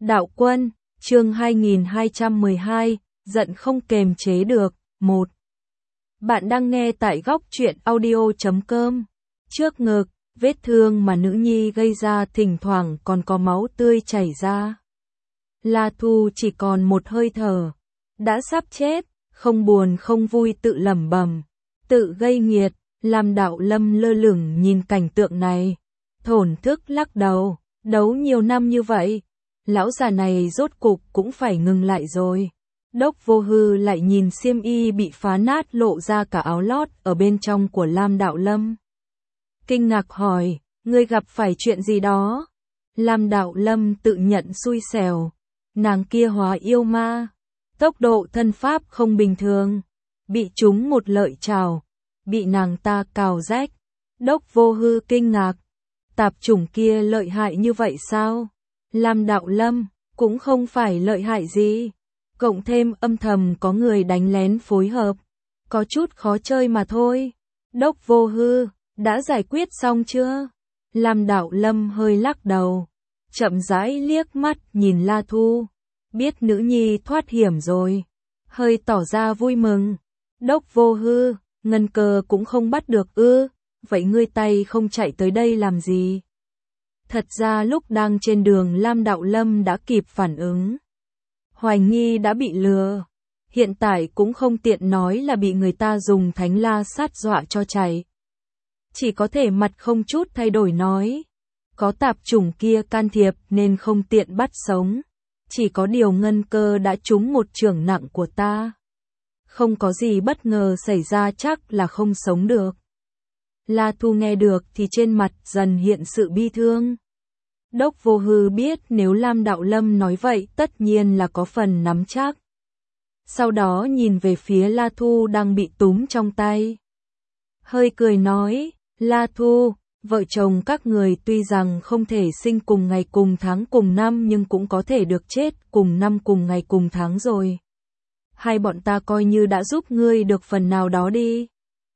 Đạo Quân, chương 2212, giận không kềm chế được, 1. Bạn đang nghe tại góc truyện audio.com. Trước ngực, vết thương mà nữ nhi gây ra thỉnh thoảng còn có máu tươi chảy ra. La Thu chỉ còn một hơi thở, đã sắp chết, không buồn không vui tự lẩm bẩm, tự gây nghiệt. Lam Đạo Lâm lơ lửng nhìn cảnh tượng này, thổn thức lắc đầu, đấu nhiều năm như vậy, lão già này rốt cục cũng phải ngừng lại rồi. Đốc Vô Hư lại nhìn xiêm y bị phá nát lộ ra cả áo lót ở bên trong của Lam Đạo Lâm. Kinh ngạc hỏi, ngươi gặp phải chuyện gì đó? Lam Đạo Lâm tự nhận xui xẻo, nàng kia hóa yêu ma, tốc độ thân pháp không bình thường, bị trúng một lợi trảo, bị nàng ta cào rách. Đốc Vô Hư kinh ngạc, tạp chủng kia lợi hại như vậy sao? Lam Đạo Lâm, cũng không phải lợi hại gì, cộng thêm âm thầm có người đánh lén phối hợp, có chút khó chơi mà thôi. Đốc Vô Hư, đã giải quyết xong chưa? Lam Đạo Lâm hơi lắc đầu, chậm rãi liếc mắt nhìn La Thu, biết nữ nhi thoát hiểm rồi, hơi tỏ ra vui mừng. Đốc Vô Hư, Ngân Cơ cũng không bắt được ư? Vậy ngươi tay không chạy tới đây làm gì? Thật ra lúc đang trên đường Lam Đạo Lâm đã kịp phản ứng, hoài nghi đã bị lừa, hiện tại cũng không tiện nói là bị người ta dùng thánh la sát dọa cho chạy. Chỉ có thể mặt không chút thay đổi nói, có tạp chủng kia can thiệp nên không tiện bắt sống, chỉ có điều Ngân Cơ đã trúng một chưởng nặng của ta. Không có gì bất ngờ xảy ra chắc là không sống được. La Thu nghe được thì trên mặt dần hiện sự bi thương. Đốc Vô Hư biết nếu Lam Đạo Lâm nói vậy tất nhiên là có phần nắm chắc. Sau đó nhìn về phía La Thu đang bị túm trong tay, hơi cười nói, La Thu, vợ chồng các người tuy rằng không thể sinh cùng ngày cùng tháng cùng năm nhưng cũng có thể được chết cùng năm cùng ngày cùng tháng rồi. Hai bọn ta coi như đã giúp ngươi được phần nào đó đi.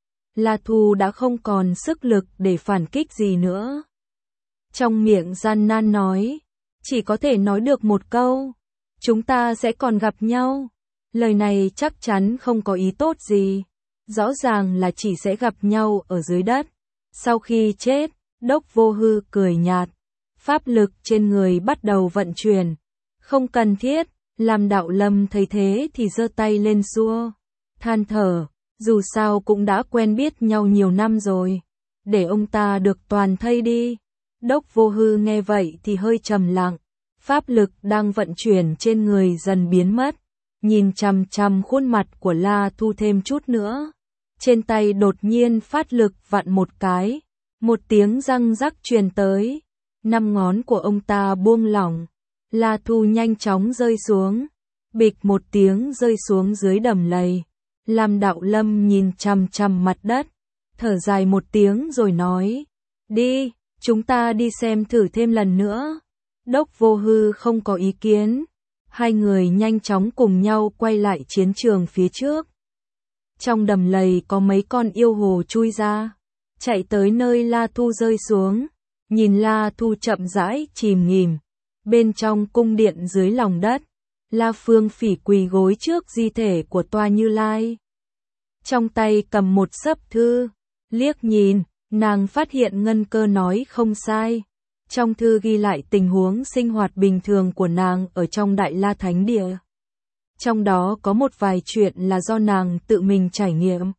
La Thu đã không còn sức lực để phản kích gì nữa. Trong miệng gian nan nói, chỉ có thể nói được một câu, chúng ta sẽ còn gặp nhau. Lời này chắc chắn không có ý tốt gì, rõ ràng là chỉ sẽ gặp nhau ở dưới đất. Sau khi chết, Đốc Vô Hư cười nhạt, pháp lực trên người bắt đầu vận chuyển. Không cần thiết. Lam Đạo Lâm thấy thế thì giơ tay lên xua, than thở, dù sao cũng đã quen biết nhau nhiều năm rồi, để ông ta được toàn thây đi. Đốc Vô Hư nghe vậy thì hơi trầm lặng, pháp lực đang vận chuyển trên người dần biến mất, nhìn chằm chằm khuôn mặt của La Thu thêm chút nữa. Trên tay đột nhiên phát lực vặn một cái, một tiếng răng rắc truyền tới, 5 ngón của ông ta buông lỏng. La Thu nhanh chóng rơi xuống, bịch một tiếng rơi xuống dưới đầm lầy. Lam Đạo Lâm nhìn chằm chằm mặt đất, thở dài một tiếng rồi nói, đi, chúng ta đi xem thử thêm lần nữa. Đốc Vô Hư không có ý kiến, hai người nhanh chóng cùng nhau quay lại chiến trường phía trước. Trong đầm lầy có mấy con yêu hồ chui ra, chạy tới nơi La Thu rơi xuống, nhìn La Thu chậm rãi chìm nghỉm. Bên trong cung điện dưới lòng đất, La Phương Phỉ quỳ gối trước di thể của Toa Như Lai. Trong tay cầm một xấp thư, liếc nhìn, nàng phát hiện Ngân Cơ nói không sai. Trong thư ghi lại tình huống sinh hoạt bình thường của nàng ở trong Đại La Thánh Địa. Trong đó có một vài chuyện là do nàng tự mình trải nghiệm.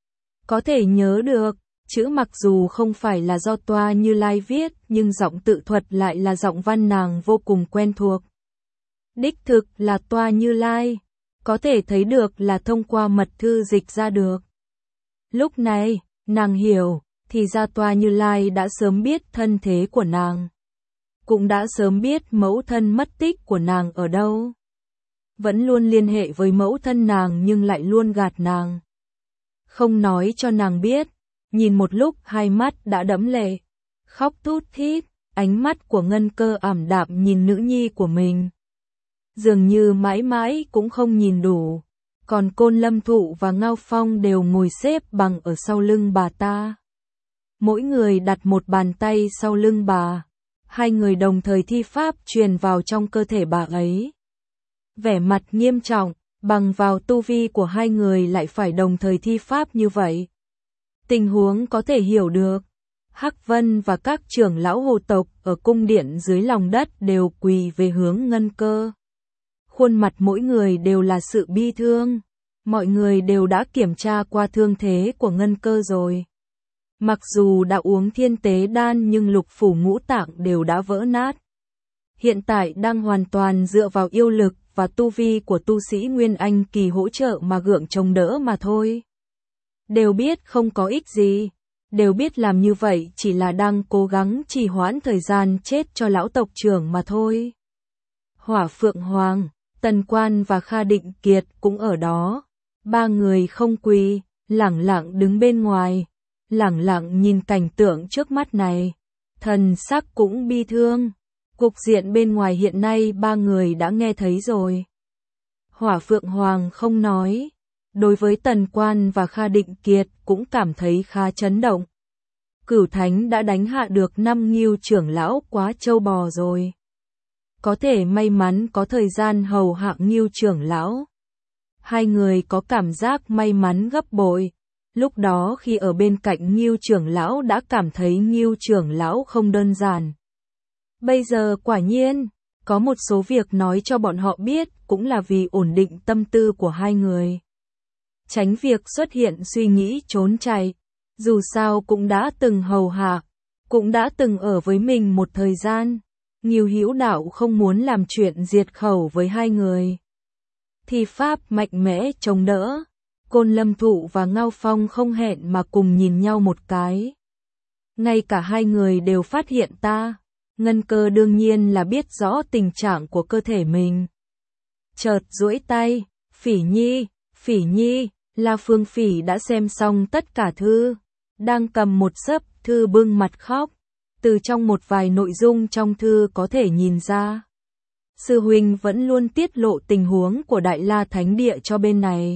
Có thể nhớ được, chữ mặc dù không phải là do Toa Như Lai viết nhưng giọng tự thuật lại là giọng văn nàng vô cùng quen thuộc. Đích thực là Toa Như Lai, có thể thấy được là thông qua mật thư dịch ra được. Lúc này, nàng hiểu, thì ra Toa Như Lai đã sớm biết thân thế của nàng. Cũng đã sớm biết mẫu thân mất tích của nàng ở đâu. Vẫn luôn liên hệ với mẫu thân nàng nhưng lại luôn gạt nàng. Không nói cho nàng biết. Nhìn một lúc hai mắt đã đẫm lệ, khóc thút thít, ánh mắt của Ngân Cơ ảm đạm nhìn nữ nhi của mình. Dường như mãi mãi cũng không nhìn đủ, còn Côn Lâm Thụ và Ngao Phong đều ngồi xếp bằng ở sau lưng bà ta. Mỗi người đặt một bàn tay sau lưng bà, Hai người đồng thời thi pháp truyền vào trong cơ thể bà ấy. Vẻ mặt nghiêm trọng, bằng vào tu vi của hai người lại phải đồng thời thi pháp như vậy. Tình huống có thể hiểu được. Hắc Vân và các trưởng lão hồ tộc ở cung điện dưới lòng đất đều quỳ về hướng Ngân Cơ. Khuôn mặt mỗi người đều là sự bi thương. Mọi người đều đã kiểm tra qua thương thế của Ngân Cơ rồi. Mặc dù đã uống thiên tế đan nhưng lục phủ ngũ tạng đều đã vỡ nát. Hiện tại đang hoàn toàn dựa vào yêu lực và tu vi của tu sĩ Nguyên Anh kỳ hỗ trợ mà gượng chống đỡ mà thôi. Đều biết không có ích gì. Đều biết làm như vậy chỉ là đang cố gắng trì hoãn thời gian chết cho lão tộc trưởng mà thôi. Hỏa Phượng Hoàng, Tần Quan và Kha Định Kiệt cũng ở đó. Ba người không quỳ, lẳng lặng đứng bên ngoài, lẳng lặng nhìn cảnh tượng trước mắt này. Thần sắc cũng bi thương. Cục diện bên ngoài hiện nay ba người đã nghe thấy rồi. Hỏa Phượng Hoàng không nói. Đối với Tần Quan và Kha Định Kiệt cũng cảm thấy khá chấn động. Cửu Thánh đã đánh hạ được 5 Ngưu trưởng lão quá trâu bò rồi. Có thể may mắn có thời gian hầu hạ Ngưu trưởng lão. Hai người có cảm giác may mắn gấp bội. Lúc đó khi ở bên cạnh Ngưu trưởng lão đã cảm thấy Ngưu trưởng lão không đơn giản. Bây giờ quả nhiên, có một số việc nói cho bọn họ biết cũng là vì ổn định tâm tư của hai người. Tránh việc xuất hiện suy nghĩ trốn chạy, dù sao cũng đã từng hầu hạ, cũng đã từng ở với mình một thời gian. Ngưu Hữu Đạo không muốn làm chuyện diệt khẩu với hai người. Thì pháp mạnh mẽ chống đỡ. Côn Lâm Thụ và Ngao Phong không hẹn mà cùng nhìn nhau một cái. Ngay cả hai người đều phát hiện ta. Ngân Cơ đương nhiên là biết rõ tình trạng của cơ thể mình. Chợt duỗi tay, Phỉ Nhi, La Phương Phỉ đã xem xong tất cả thư. Đang cầm một xấp thư bưng mặt khóc. Từ trong một vài nội dung trong thư có thể nhìn ra. Sư huynh vẫn luôn tiết lộ tình huống của Đại La Thánh Địa cho bên này.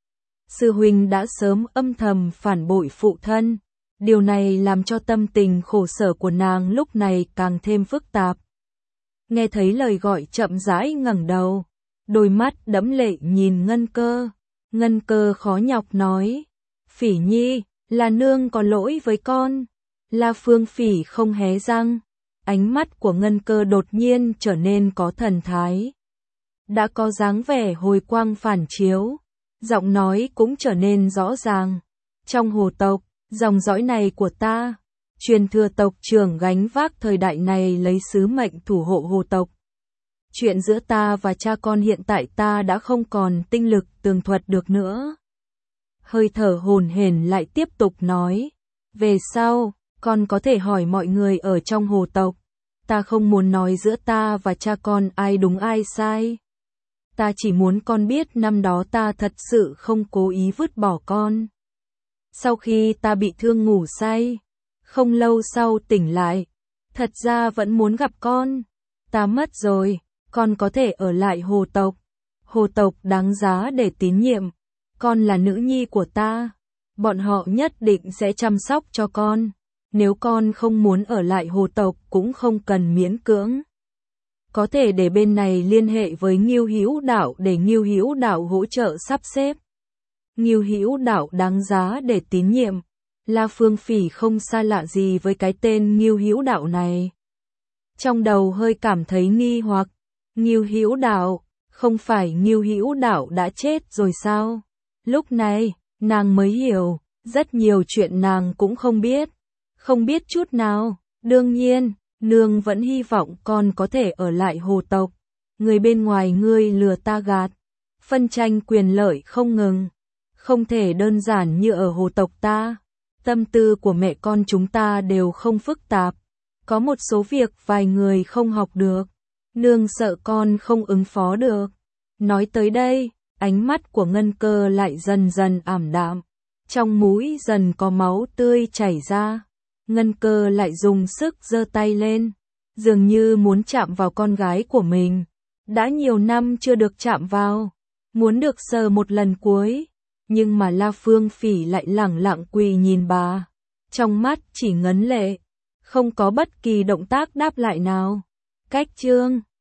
Sư huynh đã sớm âm thầm phản bội phụ thân. Điều này làm cho tâm tình khổ sở của nàng lúc này càng thêm phức tạp. Nghe thấy lời gọi chậm rãi ngẩng đầu. Đôi mắt đẫm lệ nhìn Ngân Cơ. Ngân Cơ khó nhọc nói. Phỉ Nhi, là nương có lỗi với con. La Phương Phỉ không hé răng. Ánh mắt của Ngân Cơ đột nhiên trở nên có thần thái. Đã có dáng vẻ hồi quang phản chiếu. Giọng nói cũng trở nên rõ ràng. Trong hồ tộc, dòng dõi này của ta, truyền thừa tộc trưởng gánh vác thời đại này lấy sứ mệnh thủ hộ hồ tộc. Chuyện giữa ta và cha con hiện tại ta đã không còn tinh lực tường thuật được nữa. Hơi thở hổn hển lại tiếp tục nói. Về sau, con có thể hỏi mọi người ở trong hồ tộc. Ta không muốn nói giữa ta và cha con ai đúng ai sai. Ta chỉ muốn con biết năm đó ta thật sự không cố ý vứt bỏ con. Sau khi ta bị thương ngủ say, không lâu sau tỉnh lại, thật ra vẫn muốn gặp con. Ta mất rồi, con có thể ở lại hồ tộc. Hồ tộc đáng giá để tín nhiệm. Con là nữ nhi của ta. Bọn họ nhất định sẽ chăm sóc cho con. Nếu con không muốn ở lại hồ tộc cũng không cần miễn cưỡng. Có thể để bên này liên hệ với Ngưu Hữu Đạo để Ngưu Hữu Đạo hỗ trợ sắp xếp. Ngưu Hữu Đạo đáng giá để tín nhiệm. La Phương Phỉ không xa lạ gì với cái tên Ngưu Hữu Đạo này. Trong đầu hơi cảm thấy nghi hoặc. Ngưu Hữu Đạo, không phải Ngưu Hữu Đạo đã chết rồi sao? Lúc này, nàng mới hiểu, rất nhiều chuyện nàng cũng không biết. Không biết chút nào, đương nhiên, nương vẫn hy vọng con có thể ở lại hồ tộc. Người bên ngoài ngươi lừa ta gạt. Phân tranh quyền lợi không ngừng. Không thể đơn giản như ở hồ tộc ta. Tâm tư của mẹ con chúng ta đều không phức tạp. Có một số việc vài người không học được. Nương sợ con không ứng phó được. Nói tới đây, ánh mắt của Ngân Cơ lại dần dần ảm đạm. Trong mũi dần có máu tươi chảy ra. Ngân Cơ lại dùng sức giơ tay lên. Dường như muốn chạm vào con gái của mình. Đã nhiều năm chưa được chạm vào. Muốn được sờ một lần cuối. Nhưng mà La Phương Phỉ lại lẳng lặng quỳ nhìn bà. Trong mắt chỉ ngấn lệ. Không có bất kỳ động tác đáp lại nào. Cách chương